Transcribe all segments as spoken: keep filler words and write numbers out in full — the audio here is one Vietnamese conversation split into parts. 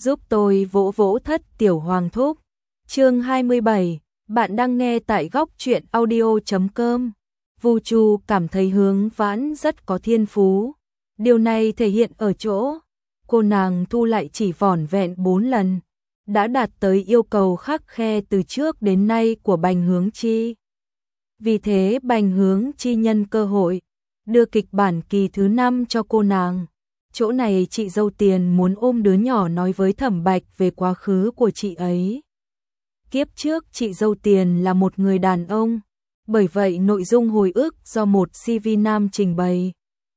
giúp tôi vỗ vỗ Thất Tiểu Hoàng Thúc. Chương hai mươi bảy, bạn đang nghe tại góc truyện audio chấm com. Vu Chu cảm thấy Hướng Vãn rất có thiên phú. Điều này thể hiện ở chỗ cô nàng thu lại chỉ vỏn vẹn bốn lần, đã đạt tới yêu cầu khắc khe từ trước đến nay của Bành Hướng Chi. Vì thế Bành Hướng Chi nhân cơ hội đưa kịch bản kỳ thứ năm cho cô nàng. Chỗ này chị dâu Tiền muốn ôm đứa nhỏ nói với Thẩm Bạch về quá khứ của chị ấy. Kiếp trước chị dâu Tiền là một người đàn ông, bởi vậy nội dung hồi ức do một xê vê nam trình bày.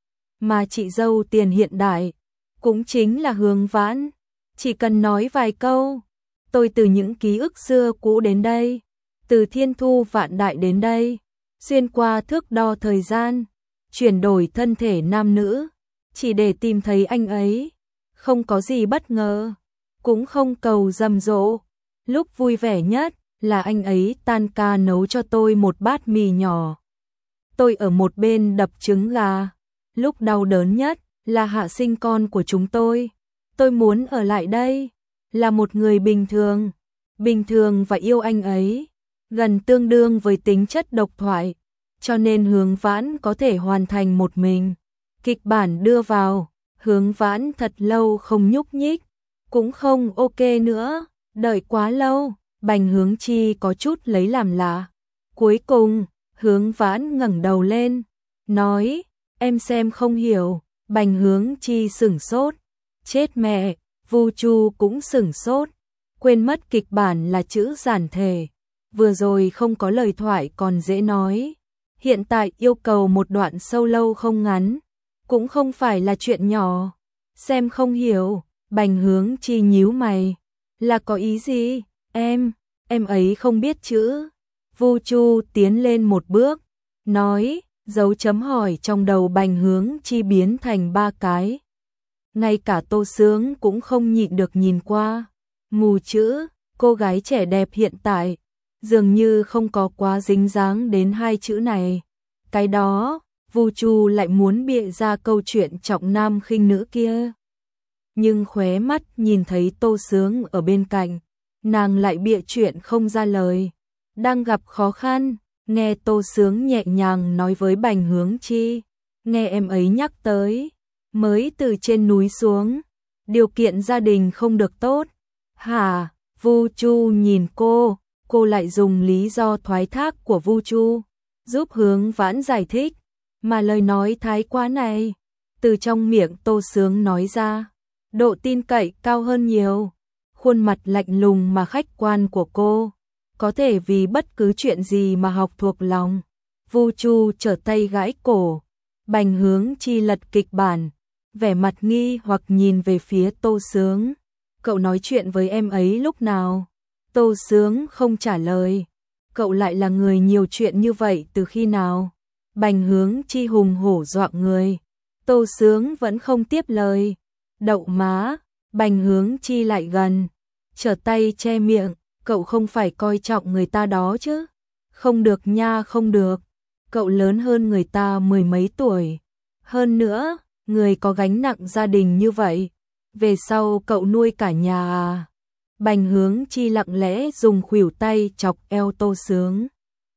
Mà chị dâu Tiền hiện đại cũng chính là Hướng Vãn, chỉ cần nói vài câu, tôi từ những ký ức xưa cũ đến đây, từ thiên thu vạn đại đến đây, xuyên qua thước đo thời gian, chuyển đổi thân thể nam nữ, chỉ để tìm thấy anh ấy, không có gì bất ngờ, cũng không cầu rầm rộ. Lúc vui vẻ nhất là anh ấy tan ca nấu cho tôi một bát mì nhỏ. Tôi ở một bên đập trứng gà. Lúc đau đớn nhất là hạ sinh con của chúng tôi. Tôi muốn ở lại đây, là một người bình thường, bình thường và yêu anh ấy, gần tương đương với tính chất độc thoại, cho nên Hướng Vãn có thể hoàn thành một mình. Kịch bản đưa vào, Hướng Vãn thật lâu không nhúc nhích, cũng không ok nữa, đợi quá lâu, Bành Hướng Chi có chút lấy làm lạ. Cuối cùng, Hướng Vãn ngẩng đầu lên, nói, em xem không hiểu. Bành Hướng Chi sửng sốt, chết mẹ. Vu Chu cũng sửng sốt, quên mất kịch bản là chữ giản thể, vừa rồi không có lời thoại còn dễ nói, hiện tại yêu cầu một đoạn sâu lâu không ngắn, cũng không phải là chuyện nhỏ. Xem không hiểu. Bành Hướng Chi nhíu mày, là có ý gì? Em, em ấy không biết chữ. Vu Chu tiến lên một bước, nói, dấu chấm hỏi trong đầu Bành Hướng Chi biến thành ba cái. Ngay cả Tô Sướng cũng không nhịn được nhìn qua. Mù chữ, cô gái trẻ đẹp hiện tại, dường như không có quá dính dáng đến hai chữ này. Cái đó, Vu Chu lại muốn bịa ra câu chuyện trọng nam khinh nữ kia. Nhưng khóe mắt nhìn thấy Tô Sướng ở bên cạnh, nàng lại bịa chuyện không ra lời. Đang gặp khó khăn, nghe Tô Sướng nhẹ nhàng nói với Bành Hướng Chi, nghe em ấy nhắc tới, mới từ trên núi xuống, điều kiện gia đình không được tốt. Hả? Vu Chu nhìn cô, cô lại dùng lý do thoái thác của Vu Chu, giúp Hướng Vãn giải thích, mà lời nói thái quá này, từ trong miệng Tô Sướng nói ra, độ tin cậy cao hơn nhiều. Khuôn mặt lạnh lùng mà khách quan của cô, có thể vì bất cứ chuyện gì mà học thuộc lòng. Vu Chu trở tay gãi cổ, Bành Hướng Chi lật kịch bản, vẻ mặt nghi hoặc nhìn về phía Tô Sướng. Cậu nói chuyện với em ấy lúc nào? Tô Sướng không trả lời. Cậu lại là người nhiều chuyện như vậy từ khi nào? Bành Hướng Chi hùng hổ dọa người. Tô Sướng vẫn không tiếp lời. Đậu má. Bành Hướng Chi lại gần, trở tay che miệng. Cậu không phải coi trọng người ta đó chứ? Không được nha, không được. Cậu lớn hơn người ta mười mấy tuổi. Hơn nữa, người có gánh nặng gia đình như vậy, về sau cậu nuôi cả nhà à? Bành Hướng Chi lặng lẽ dùng khuỷu tay chọc eo Tô Sướng.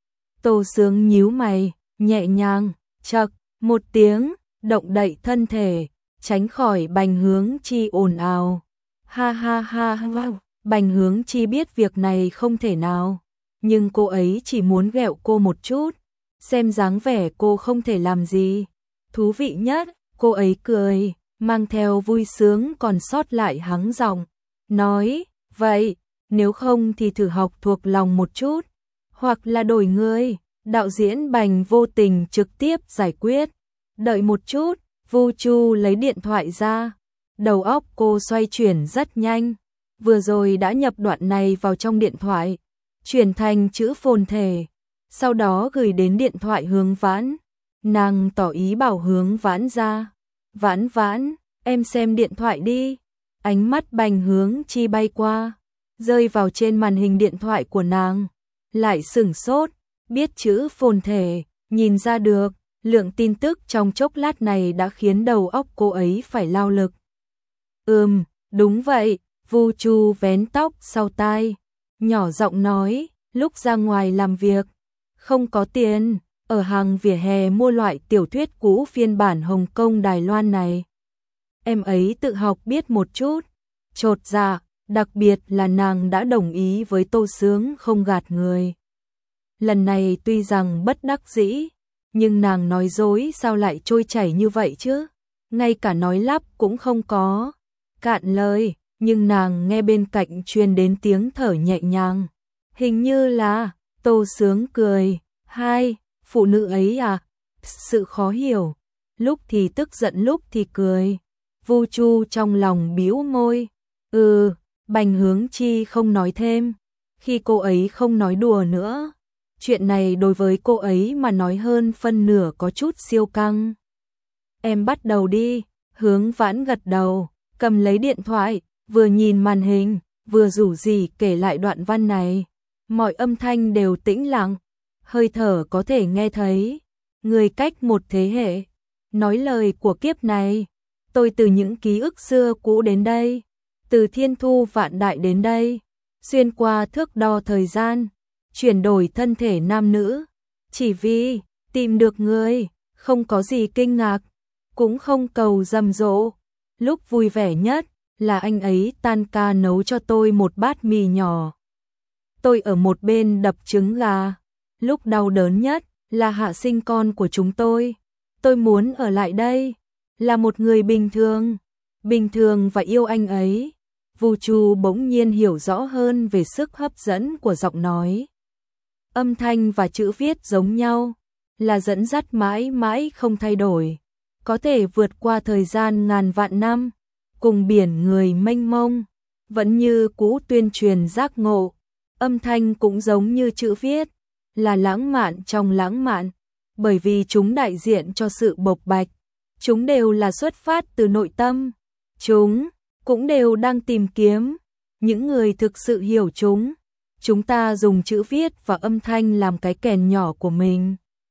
Tô Sướng nhíu mày, nhẹ nhàng, chậc, một tiếng, động đậy thân thể, tránh khỏi Bành Hướng Chi ồn ào. Ha ha ha ha. Bành Hướng Chi biết việc này không thể nào, nhưng cô ấy chỉ muốn ghẹo cô một chút, xem dáng vẻ cô không thể làm gì. Thú vị nhất, cô ấy cười, mang theo vui sướng còn sót lại hắng giọng, nói, vậy, nếu không thì thử học thuộc lòng một chút, hoặc là đổi người. Đạo diễn Bành vô tình trực tiếp giải quyết. Đợi một chút, Vu Chu lấy điện thoại ra, đầu óc cô xoay chuyển rất nhanh. Vừa rồi đã nhập đoạn này vào trong điện thoại, chuyển thành chữ phồn thể, sau đó gửi đến điện thoại Hướng Vãn. Nàng tỏ ý bảo Hướng Vãn ra. Vãn Vãn, em xem điện thoại đi. Ánh mắt Bành Hướng Chi bay qua, rơi vào trên màn hình điện thoại của nàng, lại sửng sốt, biết chữ phồn thể, nhìn ra được, lượng tin tức trong chốc lát này đã khiến đầu óc cô ấy phải lao lực. Ừm, đúng vậy. Vu Chu vén tóc sau tai, nhỏ giọng nói, lúc ra ngoài làm việc, không có tiền, ở hàng vỉa hè mua loại tiểu thuyết cũ phiên bản Hồng Kông Đài Loan này. Em ấy tự học biết một chút, chột dạ, đặc biệt là nàng đã đồng ý với Tô Sướng không gạt người. Lần này tuy rằng bất đắc dĩ, nhưng nàng nói dối sao lại trôi chảy như vậy chứ, ngay cả nói lắp cũng không có. Cạn lời, nhưng nàng nghe bên cạnh truyền đến tiếng thở nhẹ nhàng. Hình như là, Tô Sướng cười, hai, phụ nữ ấy à, sự khó hiểu, lúc thì tức giận lúc thì cười. Vu Chu trong lòng bĩu môi, ừ, Bành Hướng Chi không nói thêm, khi cô ấy không nói đùa nữa. Chuyện này đối với cô ấy mà nói hơn phân nửa có chút siêu căng. Em bắt đầu đi, Hướng Vãn gật đầu, cầm lấy điện thoại, vừa nhìn màn hình, vừa rủ rỉ kể lại đoạn văn này. Mọi âm thanh đều tĩnh lặng, hơi thở có thể nghe thấy. Người cách một thế hệ, nói lời của kiếp này. Tôi từ những ký ức xưa cũ đến đây, từ thiên thu vạn đại đến đây, xuyên qua thước đo thời gian, chuyển đổi thân thể nam nữ, chỉ vì tìm được người, không có gì kinh ngạc, cũng không cầu rầm rộ. Lúc vui vẻ nhất là anh ấy tan ca nấu cho tôi một bát mì nhỏ. Tôi ở một bên đập trứng gà. Lúc đau đớn nhất là hạ sinh con của chúng tôi. Tôi muốn ở lại đây, là một người bình thường, bình thường và yêu anh ấy. Vu Chu bỗng nhiên hiểu rõ hơn về sức hấp dẫn của giọng nói. Âm thanh và chữ viết giống nhau, là dẫn dắt mãi mãi không thay đổi, có thể vượt qua thời gian ngàn vạn năm, cùng biển người mênh mông, vẫn như cũ tuyên truyền giác ngộ. Âm thanh cũng giống như chữ viết, là lãng mạn trong lãng mạn, bởi vì chúng đại diện cho sự bộc bạch, chúng đều là xuất phát từ nội tâm, chúng cũng đều đang tìm kiếm những người thực sự hiểu chúng. Chúng ta dùng chữ viết và âm thanh làm cái kèn nhỏ của mình.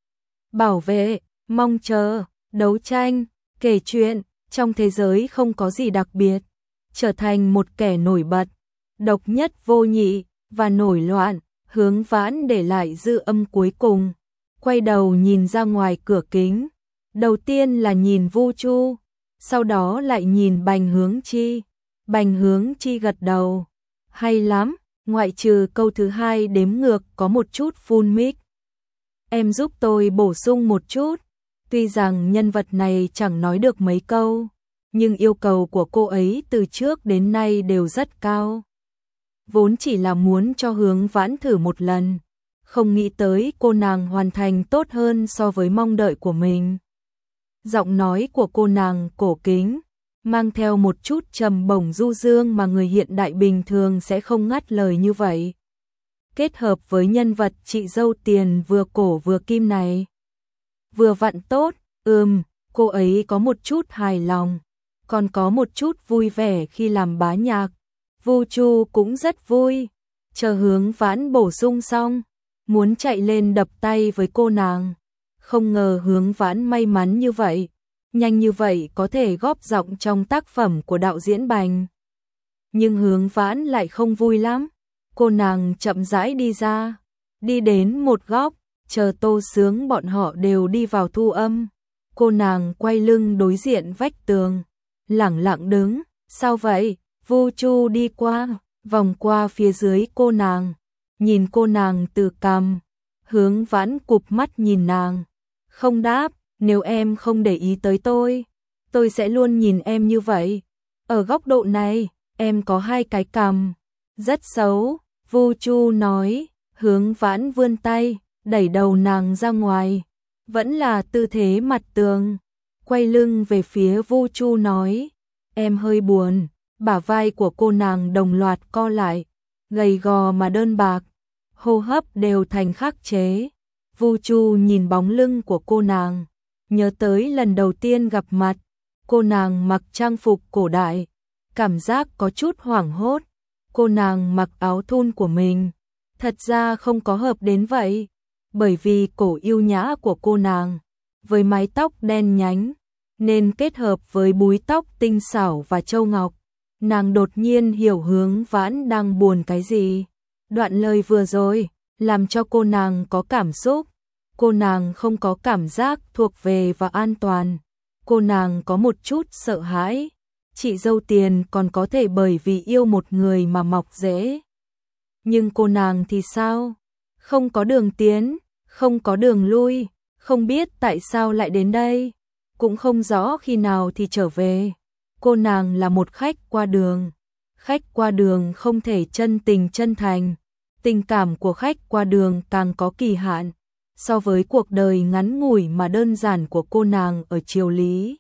Bảo vệ, mong chờ, đấu tranh, kể chuyện, trong thế giới không có gì đặc biệt, trở thành một kẻ nổi bật, độc nhất vô nhị và nổi loạn. Hướng Vãn để lại dư âm cuối cùng, quay đầu nhìn ra ngoài cửa kính, đầu tiên là nhìn Vu Chu, sau đó lại nhìn Bành Hướng Chi. Bành Hướng Chi gật đầu, hay lắm, ngoại trừ câu thứ hai đếm ngược có một chút phun mic. Em giúp tôi bổ sung một chút, tuy rằng nhân vật này chẳng nói được mấy câu, nhưng yêu cầu của cô ấy từ trước đến nay đều rất cao. Vốn chỉ là muốn cho Hướng Vãn thử một lần, không nghĩ tới cô nàng hoàn thành tốt hơn so với mong đợi của mình. Giọng nói của cô nàng cổ kính, mang theo một chút trầm bổng du dương mà người hiện đại bình thường sẽ không ngắt lời như vậy. Kết hợp với nhân vật chị dâu tiền vừa cổ vừa kim này, vừa vặn tốt. Ừm, cô ấy có một chút hài lòng, còn có một chút vui vẻ khi làm bá nhạc. Vu Chu cũng rất vui, chờ Hướng Vãn bổ sung xong, muốn chạy lên đập tay với cô nàng. Không ngờ Hướng Vãn may mắn như vậy, nhanh như vậy có thể góp giọng trong tác phẩm của đạo diễn Bành. Nhưng Hướng Vãn lại không vui lắm, cô nàng chậm rãi đi ra, đi đến một góc, chờ Tô Sướng bọn họ đều đi vào thu âm. Cô nàng quay lưng đối diện vách tường, lẳng lặng đứng. Sao vậy? Vu Chu đi qua, vòng qua phía dưới cô nàng, nhìn cô nàng từ cằm. Hướng Vãn cụp mắt nhìn nàng, không đáp. Nếu em không để ý tới tôi, tôi sẽ luôn nhìn em như vậy. Ở góc độ này, em có hai cái cằm, rất xấu. Vu Chu nói. Hướng Vãn vươn tay, đẩy đầu nàng ra ngoài, vẫn là tư thế mặt tường, quay lưng về phía Vu Chu nói, em hơi buồn. Bả vai của cô nàng đồng loạt co lại, gầy gò mà đơn bạc, hô hấp đều thành khắc chế. Vu Chu nhìn bóng lưng của cô nàng, nhớ tới lần đầu tiên gặp mặt, cô nàng mặc trang phục cổ đại, cảm giác có chút hoảng hốt. Cô nàng mặc áo thun của mình, thật ra không có hợp đến vậy, bởi vì cổ yêu nhã của cô nàng, với mái tóc đen nhánh, nên kết hợp với búi tóc tinh xảo và châu ngọc, Nàng đột nhiên hiểu Hướng Vãn đang buồn cái gì. Đoạn lời vừa rồi làm cho cô nàng có cảm xúc. Cô nàng không có cảm giác thuộc về và an toàn. Cô nàng có một chút sợ hãi. Chị dâu Tiền còn có thể bởi vì yêu một người mà mọc rễ. Nhưng cô nàng thì sao? Không có đường tiến, không có đường lui, không biết tại sao lại đến đây, cũng không rõ khi nào thì trở về. Cô nàng là một khách qua đường. Khách qua đường không thể chân tình chân thành. Tình cảm của khách qua đường càng có kỳ hạn, so với cuộc đời ngắn ngủi mà đơn giản của cô nàng ở Triều Lý.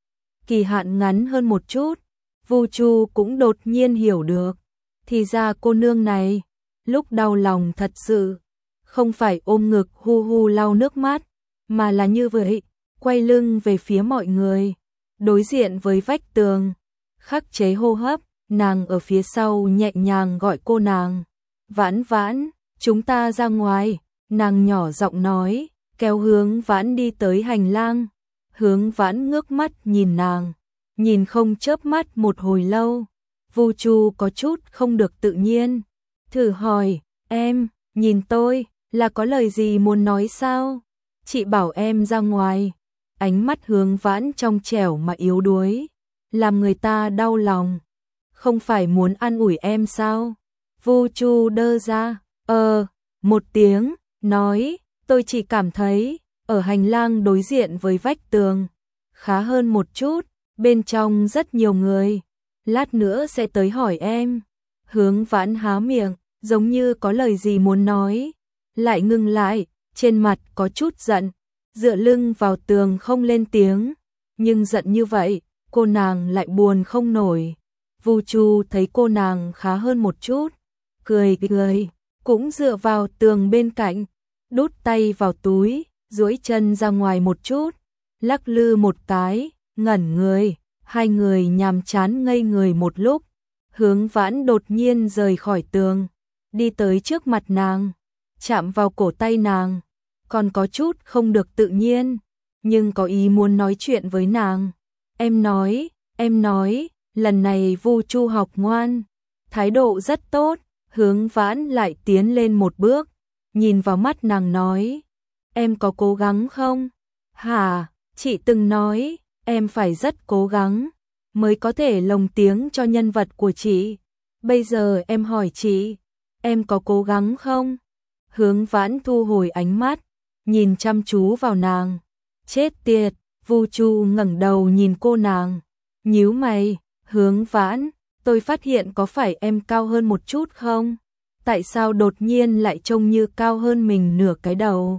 Kỳ hạn ngắn hơn một chút, Vu Chu cũng đột nhiên hiểu được. Thì ra cô nương này, lúc đau lòng thật sự, không phải ôm ngực hu hu lau nước mắt, mà là như vậy, quay lưng về phía mọi người, đối diện với vách tường, khắc chế hô hấp, nàng ở phía sau nhẹ nhàng gọi cô nàng. Vãn Vãn, chúng ta ra ngoài, nàng nhỏ giọng nói, kéo Hướng Vãn đi tới hành lang. Hướng Vãn ngước mắt nhìn nàng, nhìn không chớp mắt một hồi lâu. Vu Chu có chút không được tự nhiên, thử hỏi, em, nhìn tôi, là có lời gì muốn nói sao? Chị bảo em ra ngoài. Ánh mắt Hướng Vãn trong trẻo mà yếu đuối, làm người ta đau lòng. Không phải muốn an ủi em sao? Vu Chu đơ ra, ờ, một tiếng, nói, tôi chỉ cảm thấy, ở hành lang đối diện với vách tường, khá hơn một chút, bên trong rất nhiều người, lát nữa sẽ tới hỏi em. Hướng Vãn há miệng, giống như có lời gì muốn nói, lại ngừng lại, trên mặt có chút giận, dựa lưng vào tường không lên tiếng, nhưng giận như vậy, cô nàng lại buồn không nổi. Vu Chu thấy cô nàng khá hơn một chút, cười cười, cũng dựa vào tường bên cạnh, đút tay vào túi, duỗi chân ra ngoài một chút, lắc lư một cái, ngẩn người, hai người nhàm chán ngây người một lúc. Hướng Vãn đột nhiên rời khỏi tường, đi tới trước mặt nàng, chạm vào cổ tay nàng, còn có chút không được tự nhiên, nhưng có ý muốn nói chuyện với nàng. Em nói, em nói, lần này Vu Chu học ngoan, thái độ rất tốt. Hướng Vãn lại tiến lên một bước, nhìn vào mắt nàng nói, em có cố gắng không? Hả, chị từng nói, em phải rất cố gắng, mới có thể lồng tiếng cho nhân vật của chị. Bây giờ em hỏi chị, em có cố gắng không? Hướng Vãn thu hồi ánh mắt, nhìn chăm chú vào nàng. Chết tiệt, Vu Chu ngẩng đầu nhìn cô nàng, nhíu mày, Hướng Vãn, tôi phát hiện có phải em cao hơn một chút không? Tại sao đột nhiên lại trông như cao hơn mình nửa cái đầu?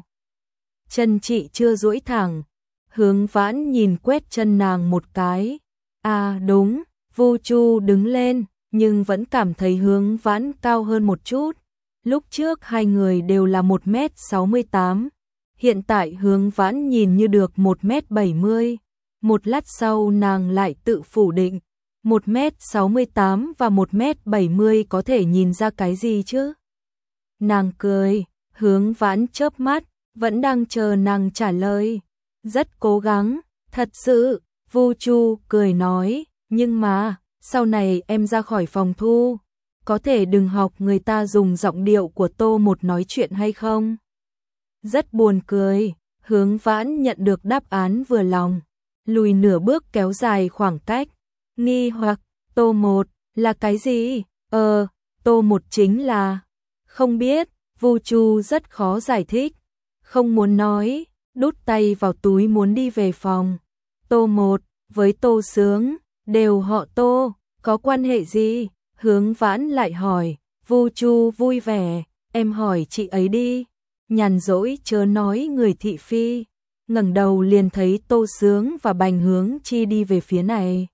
Chân chị chưa duỗi thẳng. Hướng Vãn nhìn quét chân nàng một cái. À đúng, Vu Chu đứng lên, nhưng vẫn cảm thấy Hướng Vãn cao hơn một chút. Lúc trước hai người đều là một mét sáu mươi tám. Hiện tại Hướng Vãn nhìn như được một mét bảy mươi. Một lát sau nàng lại tự phủ định. một mét sáu mươi tám và một mét bảy mươi có thể nhìn ra cái gì chứ? Nàng cười, Hướng Vãn chớp mắt, vẫn đang chờ nàng trả lời. Rất cố gắng, thật sự, Vu Chu cười nói, nhưng mà, sau này em ra khỏi phòng thu, có thể đừng học người ta dùng giọng điệu của Tô Một nói chuyện hay không? Rất buồn cười, Hướng Vãn nhận được đáp án vừa lòng, lùi nửa bước kéo dài khoảng cách, nghi hoặc, Tô Một, là cái gì? Ờ, Tô Một chính là, không biết, Vu Chu rất khó giải thích, không muốn nói, đút tay vào túi muốn đi về phòng. Tô Một, với Tô Sướng, đều họ Tô, có quan hệ gì? Hướng Vãn lại hỏi, Vu Chu vui vẻ, em hỏi chị ấy đi, nhàn rỗi chớ nói người thị phi. Ngẩng đầu liền thấy Tô Sướng và Bành Hướng Chi đi về phía này.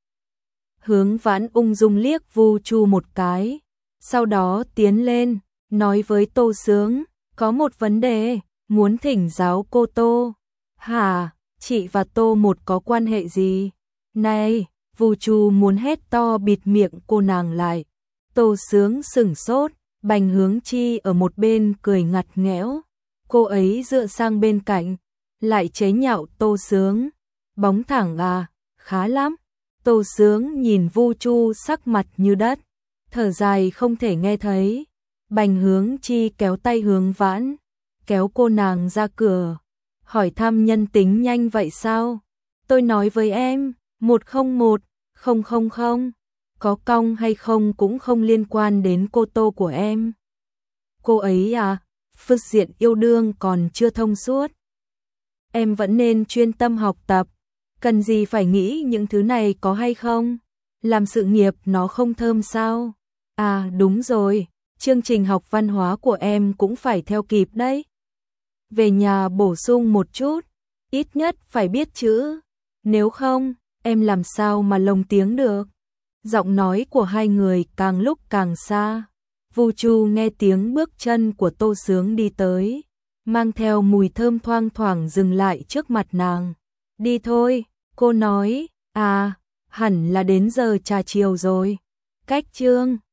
Hướng Vãn ung dung liếc Vu Chu một cái, sau đó tiến lên, nói với Tô Sướng, có một vấn đề, muốn thỉnh giáo cô Tô. Hả, chị và Tô Một có quan hệ gì? Này, Vu Chu muốn hét to bịt miệng cô nàng lại. Tô Sướng sửng sốt, Bành Hướng Chi ở một bên cười ngặt nghẽo. Cô ấy dựa sang bên cạnh, lại chế nhạo Tô Sướng. Bóng thẳng à, khá lắm. Tô Sướng nhìn Vu Chu sắc mặt như đất, thở dài không thể nghe thấy. Bành Hướng Chi kéo tay Hướng Vãn, kéo cô nàng ra cửa, hỏi thăm nhân tính nhanh vậy sao? Tôi nói với em, một không một, không không không, có cong hay không cũng không liên quan đến cô Tô của em. Cô ấy à, phương diện yêu đương còn chưa thông suốt. Em vẫn nên chuyên tâm học tập, cần gì phải nghĩ những thứ này có hay không? Làm sự nghiệp nó không thơm sao? À đúng rồi, chương trình học văn hóa của em cũng phải theo kịp đấy. Về nhà bổ sung một chút, ít nhất phải biết chữ, nếu không, em làm sao mà lồng tiếng được. Giọng nói của hai người càng lúc càng xa. Vu Chu nghe tiếng bước chân của Tô Sướng đi tới, mang theo mùi thơm thoang thoảng dừng lại trước mặt nàng. Đi thôi, cô nói, à, hẳn là đến giờ trà chiều rồi. Cách chương